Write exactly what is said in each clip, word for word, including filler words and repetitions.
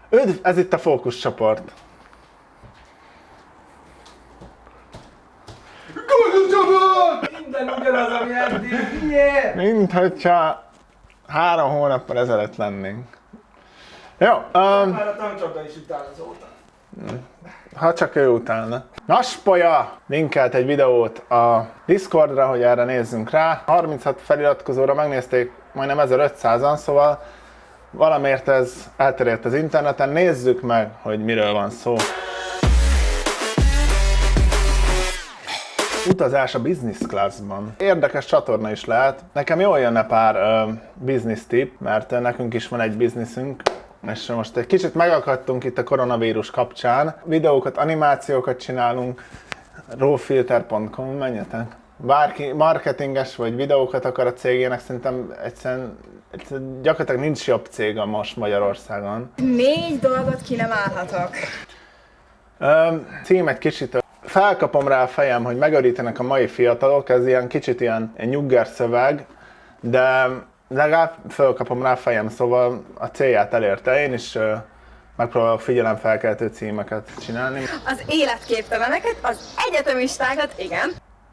Üdv, ez itt a fókuszcsoport. Fókuszcsoport! Minden ugyanaz, ami eddig. Miért? Mint hogyha három hónappal ezelőtt lennénk. Jó, um, Már a tankcsapda is utál azóta. ha csak ő utálna. Naspolya linkelt egy videót a Discordra, hogy erre nézzünk rá. harminchat feliratkozóra megnézték majdnem ezerötszázan, szóval valamiért ez elterjedt az interneten. Nézzük meg, hogy miről van szó. Utazás a business classban. Érdekes csatorna is lehet. Nekem jól jönne pár uh, business tip, mert uh, nekünk is van egy businessünk, és most egy kicsit megakadtunk itt a koronavírus kapcsán. Videókat, animációkat csinálunk, rawfilter pont com, menjetek. Bárki marketinges vagy videókat akar a cégének, szerintem egyszerűen, egyszerűen gyakorlatilag nincs jobb cég a most Magyarországon. Négy dolgot ki nem állhatok. Uh, cím egy kicsit. Felkapom rá a fejem, hogy megörítenek a mai fiatalok, ez ilyen kicsit ilyen, ilyen nyugger szöveg, de legalább felkapom rá a fejem, szóval a célját elérte. Én is uh, megpróbálok figyelemfelkeltő címeket csinálni. Az életképteleneket, az egyetemistákat, igen.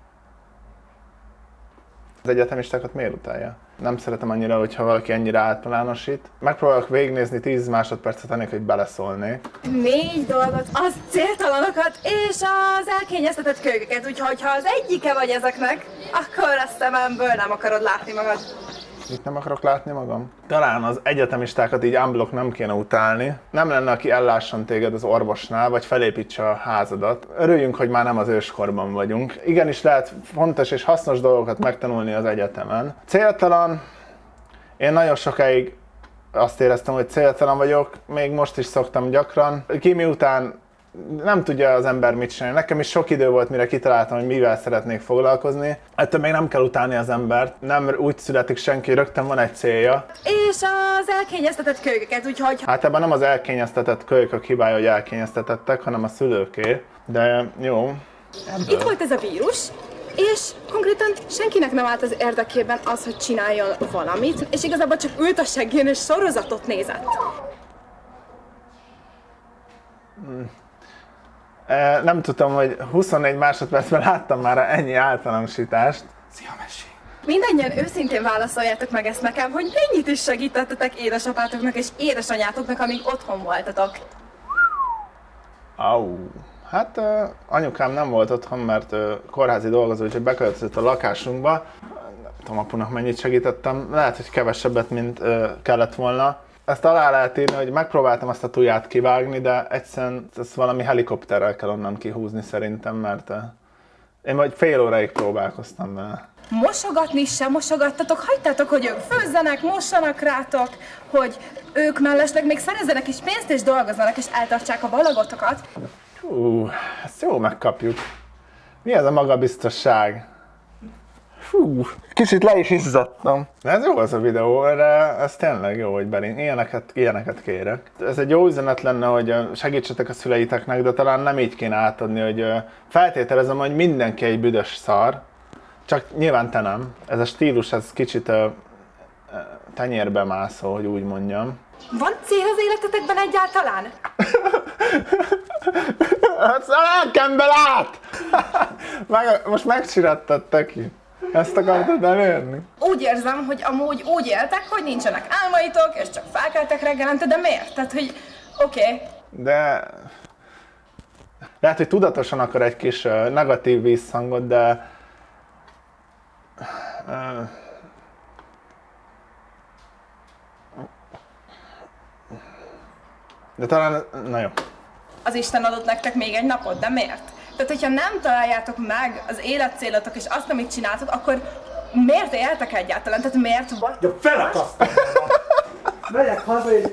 Az egyetemistákat miért utálja? Nem szeretem annyira, hogyha valaki ennyire általánosít. Megpróbálok végignézni tíz másodpercet anélkül, hogy beleszólnék. Négy dolgot, az céltalanokat és az elkényeztetett kölykeket, úgyhogy ha az egyike vagy ezeknek, akkor a szememből nem akarod látni magad. Itt nem akarok látni magam? Talán az egyetemistákat így unblock nem kéne utálni. Nem lenne, aki ellásson téged az orvosnál, vagy felépítse a házadat. Örüljünk, hogy már nem az őskorban vagyunk. Igenis lehet fontos és hasznos dolgokat megtanulni az egyetemen. Céltalan. Én nagyon sokáig azt éreztem, hogy céltalan vagyok. Még most is szoktam gyakran. Kimi után nem tudja az ember mit csinálni. Nekem is sok idő volt, mire kitaláltam, hogy mivel szeretnék foglalkozni. Ettől még nem kell utálni az embert. Nem úgy születik senki, rögtön van egy célja. És az elkényeztetett kölykeket, úgyhogy... Hát ebben nem az elkényeztetett kölykök hibája, hogy elkényeztetettek, hanem a szülőké. De jó. Ebből. Itt volt ez a vírus, és konkrétan senkinek nem állt az érdekében az, hogy csináljon valamit, és igazából csak ült a seggén és sorozatot nézett. Hmm. E, nem tudtam, hogy huszonnégy másodpercben láttam már ennyi általánosítást. Szia, Messi! Mindennyian őszintén válaszoljátok meg ezt nekem, hogy mennyit is segítettetek édesapátoknak és édesanyátoknak, amíg otthon voltatok. Au. Hát uh, anyukám nem volt otthon, mert uh, kórházi dolgozó, úgyhogy beköltözött a lakásunkba. Nem tudom, apunak mennyit segítettem. Lehet, hogy kevesebbet, mint uh, kellett volna. Ezt alá lehet írni, hogy megpróbáltam azt a tuját kivágni, de egyszerűen ezt valami helikopterrel kell onnan kihúzni szerintem, mert uh, én majd fél óráig próbálkoztam vele. Mosogatni sem mosogattatok, hagytátok, hogy ők főzzenek, mossanak rátok, hogy ők mellesleg még szerezzenek is pénzt és dolgozzanak és eltartsák a balagotokat. Hú, ezt jó megkapjuk. Mi ez a magabiztosság? Fú, kicsit le is izzadtam. De ez jó az a videó, erre ez tényleg jó, hogy belén. Ilyeneket, ilyeneket kérek. Ez egy jó üzenet lenne, hogy segítsetek a szüleiteknek, de talán nem így kéne átadni, hogy feltételezem, hogy mindenki egy büdös szar. Csak nyilván te nem. Ez a stílus, ez kicsit uh, tenyérbe mászó, hogy úgy mondjam. Van cél az életetekben egyáltalán? Hát a lelkembe lát! Meg, most megcsirattad ki. Ezt akartad elérni? Úgy érzem, hogy amúgy úgy éltek, hogy nincsenek álmaitok, és csak felkeltek reggelente, de miért? Tehát, hogy oké. Okay. De... Lehet, hogy tudatosan akar egy kis uh, negatív visszhangot, de... Uh, de talán... Na jó. Az Isten adott nektek még egy napot, de miért? Tehát, hogyha nem találjátok meg az életcélotok és azt, amit csináltok, akkor miért éltek egyáltalán? Tehát miért vagy? Ja, felakasztom! Megyek haza és...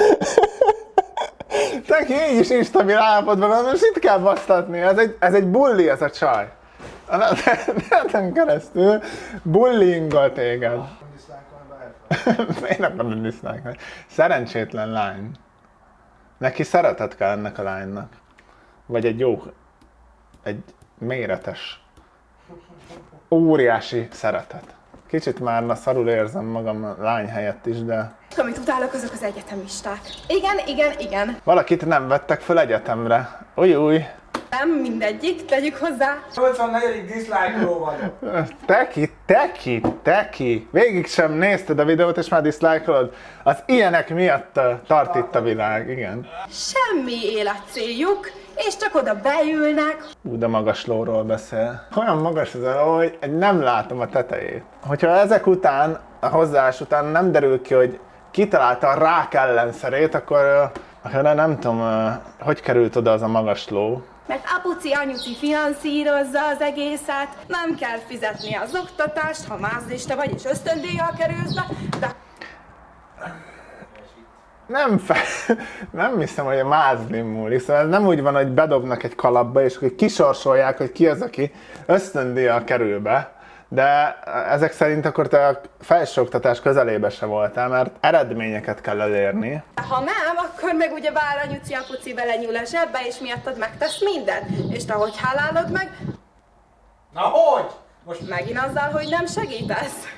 Te ki így is instabil állapotban van, most itt kell basztatni. Ez egy, ez egy bulli, ez a csaj. A neten keresztül bullyingol téged. Miért nem akarod diszlájkolni? Szerencsétlen lány. Neki szeretet kell ennek a lánynak. Vagy egy jó, egy méretes, óriási szeretet Kicsit már na, szarul érzem magam a lány helyett is, de... Amit utálok, azok az egyetemisták. Igen, igen, igen. Valakit nem vettek föl egyetemre. Új, új. Nem mindegyik, tegyük hozzá. nyolcvannegyedik dislike-ról vagyok. Teki, teki, teki. Végig sem nézted a videót, és már diszlájkolod? Az ilyenek miatt uh, tart itt a világ, igen. Semmi életcéljuk, és csak oda beülnek. Ú, de magas lóról beszél. Olyan magas ez a ló, hogy nem látom a tetejét. Hogyha ezek után, a hozzáállás után nem derül ki, hogy kitalálta a rák ellenszerét, akkor, akkor nem tudom, hogy került oda az a magas ló. Mert apuci anyuci finanszírozza az egészet, nem kell fizetni az oktatást, ha mázlista vagy és ösztöndíjjal kerülsz be, de... Nem, fe... nem hiszem, hogy a mázlim múlik, szóval ez nem úgy van, hogy bedobnak egy kalapba, és akkor kisorsolják, hogy ki az, aki ösztöndíjjal kerül be, de ezek szerint akkor te a felsőoktatás közelébe se voltál, mert eredményeket kell elérni. Ha nem, akkor meg ugye bár anyuci apuci belenyúl a zsebbe, és miattad megtesz mindent. És te hogy hálálod meg? Na hogy? Most Megint azzal, hogy nem segítesz.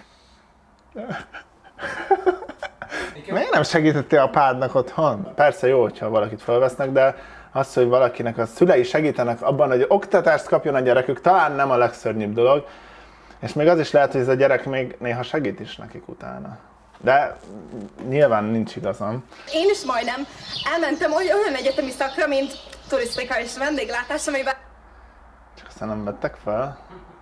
Miért nem segítettél a pádnak otthon? Persze jó, hogyha valakit felvesznek, de az, hogy valakinek a szülei segítenek abban, hogy oktatást kapjon a gyerekük, talán nem a legszörnyűbb dolog. És még az is lehet, hogy ez a gyerek még néha segít is nekik utána. De nyilván nincs igazam. Én is majdnem elmentem olyan egyetemi szakra, mint turisztika és vendéglátás, amiben... Csak aztán nem vettek fel.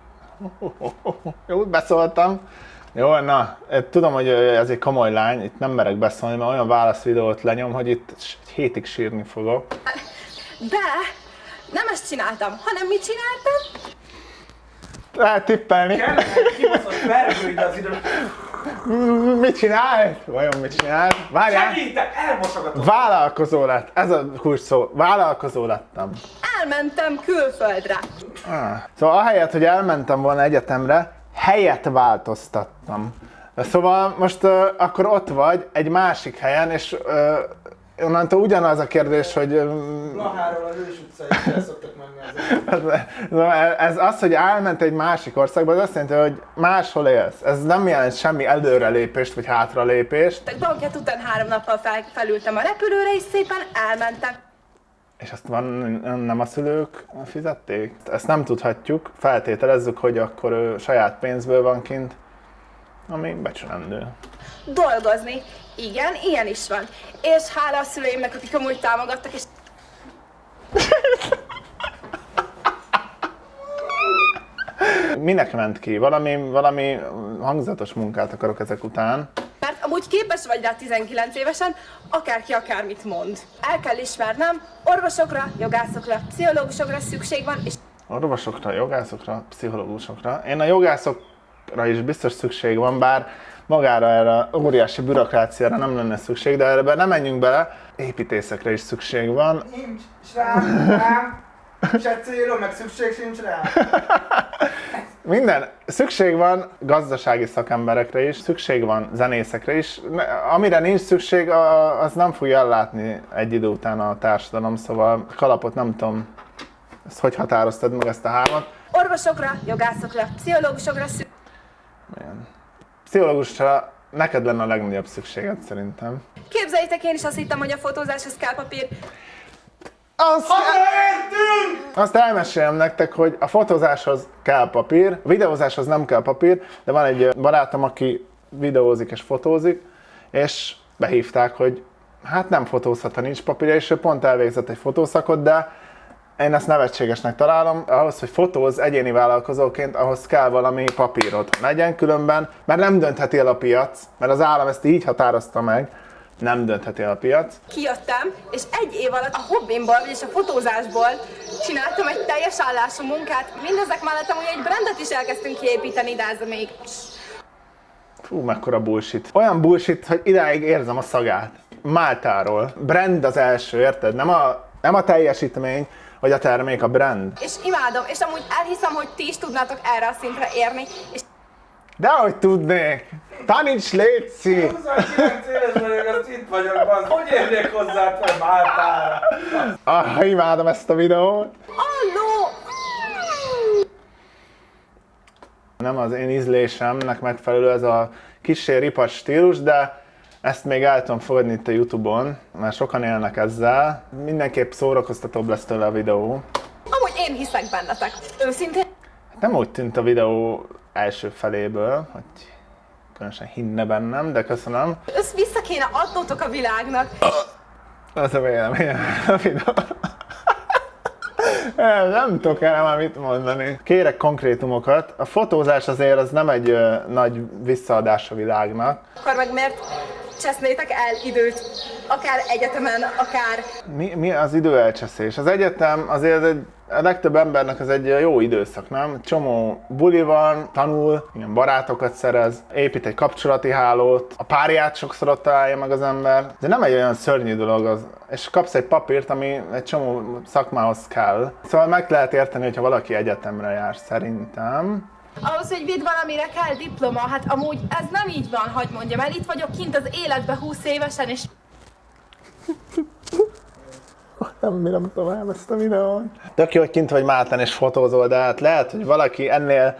Jó, beszóltam. Jó, na, tudom, hogy ez egy komoly lány, itt nem merek beszólni, mert olyan válaszvideót lenyom, hogy itt egy hétig sírni fogok. De nem ezt csináltam, hanem mit csináltam? Lehet tippelni. kellene egy kibaszott vergőid az idő. Mit csinált? Vajon mit csinált? Várjál! Segítek, elmosogatom. Vállalkozó lett. Ez a kulcs szó. Vállalkozó lettem. Elmentem külföldre. Ah. Szóval ahelyett, hogy elmentem volna egyetemre, helyet változtattam. Szóval most uh, akkor ott vagy egy másik helyen, és uh, onnantól ugyanaz a kérdés, hogy... Um, Blaháról az Ős utcai, el szoktak menni ez, ez az, hogy elment egy másik országba, az azt jelenti, hogy máshol élsz. Ez nem jelent semmi előrelépést vagy hátralépést. Banket után három nappal fel, felültem a repülőre, és szépen elmentem. És azt van, nem a szülők fizették? Ezt nem tudhatjuk, feltételezzük, hogy akkor ő saját pénzből van kint, ami becsülendő. Dolgozni. Igen, ilyen is van. És hála a szüleimnek, akik amúgy támogattak, és... Minek ment ki? Valami, valami hangzatos munkát akarok ezek után. Mert amúgy képes vagy rá tizenkilenc évesen, akárki akármit mond. El kell ismernem, orvosokra, jogászokra, pszichológusokra szükség van, és... Orvosokra, jogászokra, pszichológusokra. Én a jogászokra is biztos szükség van, bár magára erre óriási bürokráciára nem lenne szükség, de erre nem menjünk bele. Építészekre is szükség van. Nincs s rám, rám, se célom, meg szükség sincs rá. Minden. Szükség van gazdasági szakemberekre is, szükség van zenészekre is. Amire nincs szükség, az nem fogja ellátni egy idő után a társadalom, szóval kalapot nem tudom, ezt hogy határoztad meg ezt a hármat? Orvosokra, jogászokra, pszichológusokra szükség. Pszichológusra neked lenne a legnagyobb szükséged szerintem. Képzeljétek, én is azt hittem, hogy a fotózáshoz kell papír. Azt, Hazaértünk! azt elmesélem nektek, hogy a fotózáshoz kell papír, a videózáshoz nem kell papír, de van egy barátom, aki videózik és fotózik, és behívták, hogy hát nem fotózhat, ha nincs papírja, és ő pont elvégzett egy fotószakot, de én ezt nevetségesnek találom. Ahhoz, hogy fotóz egyéni vállalkozóként, ahhoz kell valami papírod legyen, különben, mert nem döntheti el a piac, mert az állam ezt így határozta meg, nem döntheti el a piac. Kijöttem, és egy év alatt a hobbimból, vagyis a fotózásból csináltam egy teljes állású munkát. Mindezek mellett amúgy egy brandet is elkezdtünk kiépíteni, de ez még... Fú, mekkora bullshit. Olyan bullshit, hogy idáig érzem a szagát. Máltáról. Brand az első, érted? Nem a, nem a teljesítmény, vagy a termék, a brand. És imádom, és amúgy elhiszem, hogy ti is tudnátok erre a szintre érni, és Dehogy tudnék! Taníts, létszi! huszonkilenc éves vagyok, azt itt vagyok, bazd. Hogy érnék hozzá, hogy Máltára? Ah, imádom ezt a videót! Alló! Nem az én ízlésemnek megfelelő ez a kissé ripacs stílus, de ezt még el tudom fogadni itt a YouTube-on, mert sokan élnek ezzel. Mindenképp szórakoztatóbb lesz tőle a videó. Amúgy én hiszek bennetek. Őszintén. Nem úgy tűnt a videó első feléből, hogy különösen hinne bennem, de köszönöm. Ezt vissza kéne adnotok a világnak. Az a véleményem a videó. Nem tudok erre már mit mondani. Kérek konkrétumokat. A fotózás azért az nem egy ö, nagy visszaadás a világnak. Akkor meg miért csesznétek el időt? Akár egyetemen, akár... Mi, mi az időelcseszés? Az egyetem azért egy, a legtöbb embernek ez egy jó időszak, nem? Csomó buli van, tanul, ilyen barátokat szerez, épít egy kapcsolati hálót, a párját sokszor ott találja meg az ember. De nem egy olyan szörnyű dolog az, és kapsz egy papírt, ami egy csomó szakmához kell. Szóval meg lehet érteni, hogyha valaki egyetemre jár, szerintem. Ahhoz, hogy vidd valamire kell diploma, hát amúgy ez nem így van, hagyd mondjam el. Itt vagyok kint az életbe húsz évesen, és... Nem bírom tovább ezt a videót. Tök jó, hogy kint vagy Mátlen és fotózol, de hát lehet, hogy valaki ennél...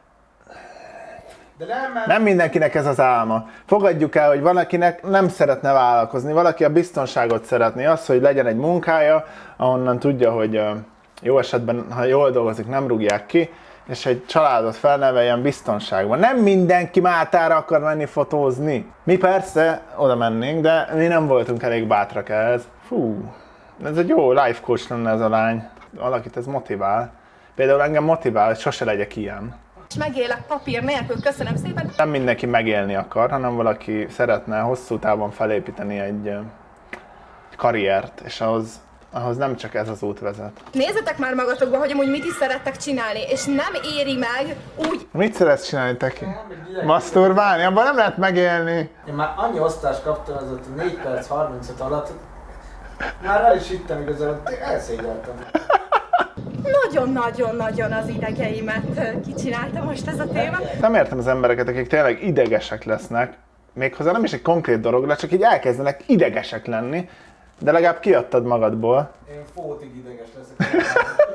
De nem, mert... Nem mindenkinek ez az álma. Fogadjuk el, hogy valakinek nem szeretne vállalkozni, valaki a biztonságot szeretné, az, hogy legyen egy munkája, ahonnan tudja, hogy jó esetben, ha jól dolgozik, nem rúgják ki, és egy családot felneveljen biztonságban. Nem mindenki Mátára akar menni fotózni. Mi persze oda mennénk, de mi nem voltunk elég bátrak ehhez. Fú, ez egy jó life coach lenne ez a lány. Valakit ez motivál. Például engem motivál, hogy sose legyek ilyen. És megélek papír nélkül, köszönöm szépen. Nem mindenki megélni akar, hanem valaki szeretne hosszú távon felépíteni egy, egy karriert, és ahhoz, ahhoz nem csak ez az út vezet. Nézzetek már magatokba, hogy amúgy mit is szerettek csinálni, és nem éri meg úgy... Mit szeretsz csinálni, Teki? Maszturbálni? Abban nem lehet megélni. Én már annyi osztást kaptam az ott négy perc harmincöt alatt, már el is hittem igazából, elszégyeltem. Nagyon-nagyon-nagyon az idegeimet kicsinálta most ez a téma. Nem értem az embereket, akik tényleg idegesek lesznek, méghozzá nem is egy konkrét dologra, csak így elkezdenek idegesek lenni, de legalább kiadtad magadból. Én fótig ideges leszek.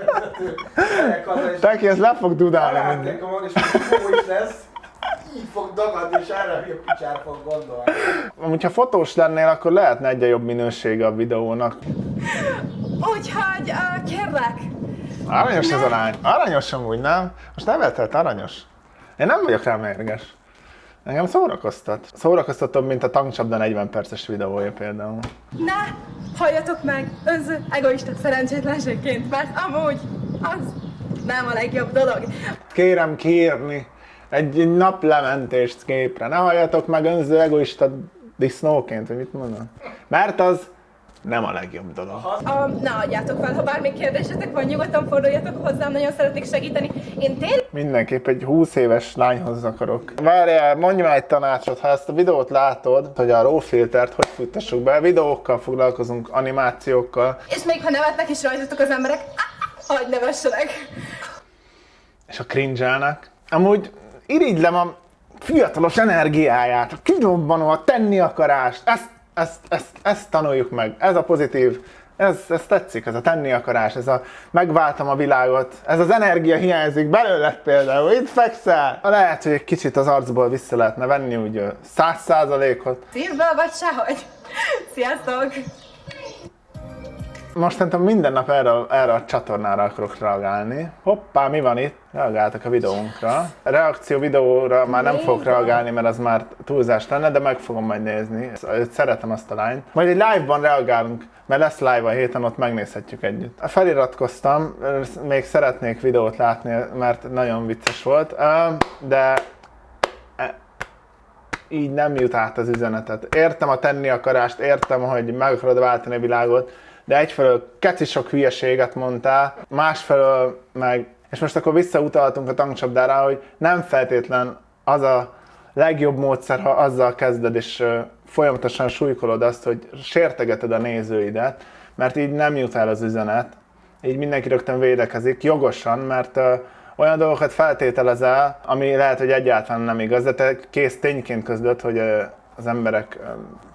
Teki, ez le fog dudálni mindig. És fó is lesz, így fog dagadni, és erre a picsár fog gondolni. Amúgy, ha fotós lennél, akkor lehetne egyre jobb minősége a videónak. Úgyhogy uh, kérlek, Aranyos ez a lány. Aranyos amúgy, nem? Most nevetett, aranyos. Én nem vagyok rá mérges. Engem szórakoztat. Szórakoztatóbb, mint a tankcsapda negyven perces videója például. ne halljatok meg önző egoista szerencsétlenségként, mert amúgy az nem a legjobb dolog. Kérem kérni egy, egy naplementést képre. Ne halljatok meg önző egoista disznóként, vagy mit mondom. Mert az nem a legjobb dolog. Uh, ne adjátok fel, ha bármi kérdésetek van, nyugodtan forduljatok hozzám, nagyon szeretnék segíteni. Én tényleg... Mindenképp egy húsz éves lányhoz akarok. Várjál, mondj már egy tanácsot, ha ezt a videót látod, hogy a RAW filtert hogy futtassuk be, videókkal foglalkozunk, animációkkal. És még ha nevetnek is rajtatok az emberek, hagyd nevessenek. És a cringe-elnek. Amúgy irigylem a fiatalos energiáját, a kidobbanó, a tenni akarást, ezt, ezt, ezt, ezt tanuljuk meg, ez a pozitív, ez, ez tetszik, ez a tenni akarás, ez a megváltam a világot, ez az energia hiányzik belőled például, itt fekszel. Lehet, hogy egy kicsit az arcból vissza lehetne venni úgy száz százalékot. Szívből vagy sehogy. Sziasztok! Mostantól minden nap erre, erre a csatornára akarok reagálni. Hoppá, mi van itt? Reagáltak a videónkra. A reakció videóra már nem fogok reagálni, mert az már túlzás lenne, de meg fogom majd nézni. Szeretem azt a lányt. Majd egy live-ban reagálunk, mert lesz live a héten, ott megnézhetjük együtt. Feliratkoztam, még szeretnék videót látni, mert nagyon vicces volt, de így nem jut át az üzenetet. Értem a tenni akarást, értem, hogy meg akarod váltani a világot, de egyfelől keci sok hülyeséget mondtál, másfelől meg, és most akkor visszautaltunk a tankcsapdára, hogy nem feltétlen az a legjobb módszer, ha azzal kezded, és folyamatosan súlykolod azt, hogy sértegeted a nézőidet, mert így nem jut el az üzenet, így mindenki rögtön védekezik, jogosan, mert uh, olyan dolgokat feltételezel, ami lehet, hogy egyáltalán nem igaz, de te kész tényként közlöd, hogy uh, az emberek uh,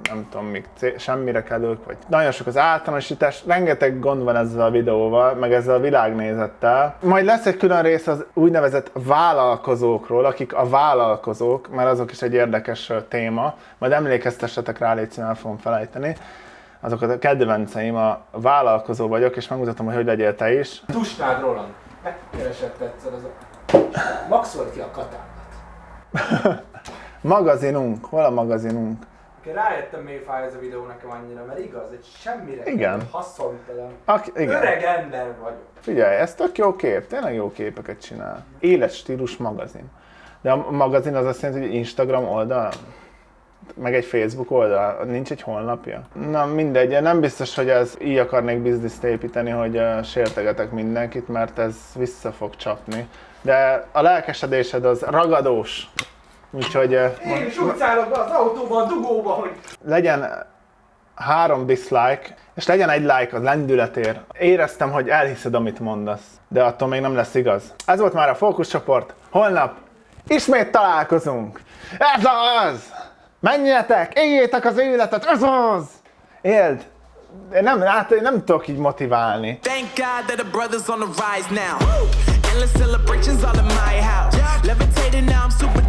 nem tudom, még cél, semmire kellők, vagy nagyon sok az általánosítás, rengeteg gond van ezzel a videóval, meg ezzel a világnézettel. Majd lesz egy külön rész az úgynevezett vállalkozókról, akik a vállalkozók, mert azok is egy érdekes téma, majd emlékeztessetek rá, légy szíven, el fogom felejteni. Azokat a kedvenceim, a vállalkozó vagyok, és megmutatom, hogy hogy legyél te is. Tusnád Roland. Megkeresett egyszer az a... Maxolt ki a katámat. Magazinunk, hol a magazinunk? Rájöttem, miért fáj ez a videó nekem annyira, mert igaz, egy semmire Igen. haszontalan. Aki, igen. Öreg ember vagyok. Figyelj, ez tök jó kép, tényleg jó képeket csinál. Életstílus magazin. De a magazin az azt jelenti, hogy Instagram oldal, meg egy Facebook oldal, nincs egy honlapja. Na mindegy, nem biztos, hogy ez így akarnék bizniszt építeni, hogy uh, sértegetek mindenkit, mert ez vissza fog csapni. De a lelkesedésed az ragadós. Úgyhogy... Uh, Én is úgy szállok be az autóba, a dugóba, hogy... legyen három dislike, és legyen egy like az lendületér. Éreztem, hogy elhiszed, amit mondasz, de attól még nem lesz igaz. Ez volt már a fókuszcsoport. Holnap ismét találkozunk. Ez az! Menjetek, éljétek az életet, ez az! Éld! Én nem, hát én nem tudok így motiválni. Thank God that the brothers on the rise now. Endless celebrations all in my house. Levitating now, I'm super